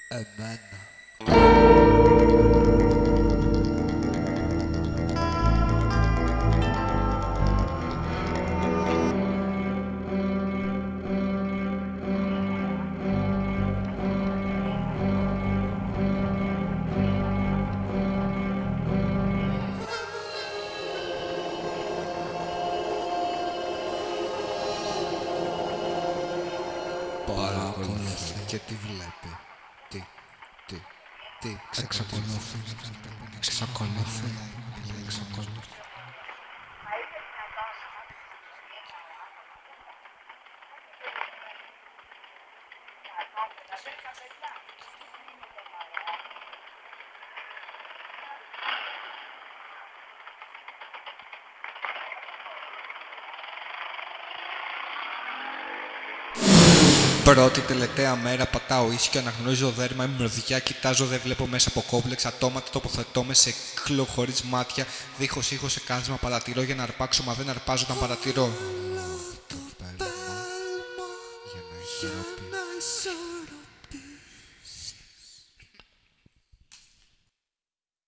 Εμένα. Παρακολουθεί και τι βλέπει. Τι, εξακολουθεί. Πρώτη τελευταία μέρα πατάω ίσιο, αναγνωρίζω δέρμα, είμαι μυρωδιά, κοιτάζω, δεν βλέπω μέσα από κόμπλεξ. Ατόματα τοποθετώ σε κύκλο χωρίς μάτια, δίχως ήχο σε κάθισμα παρατηρώ για να αρπάξω, μα δεν αρπάζω όταν παρατηρώ. Το πέλμα για να ισορροπεί.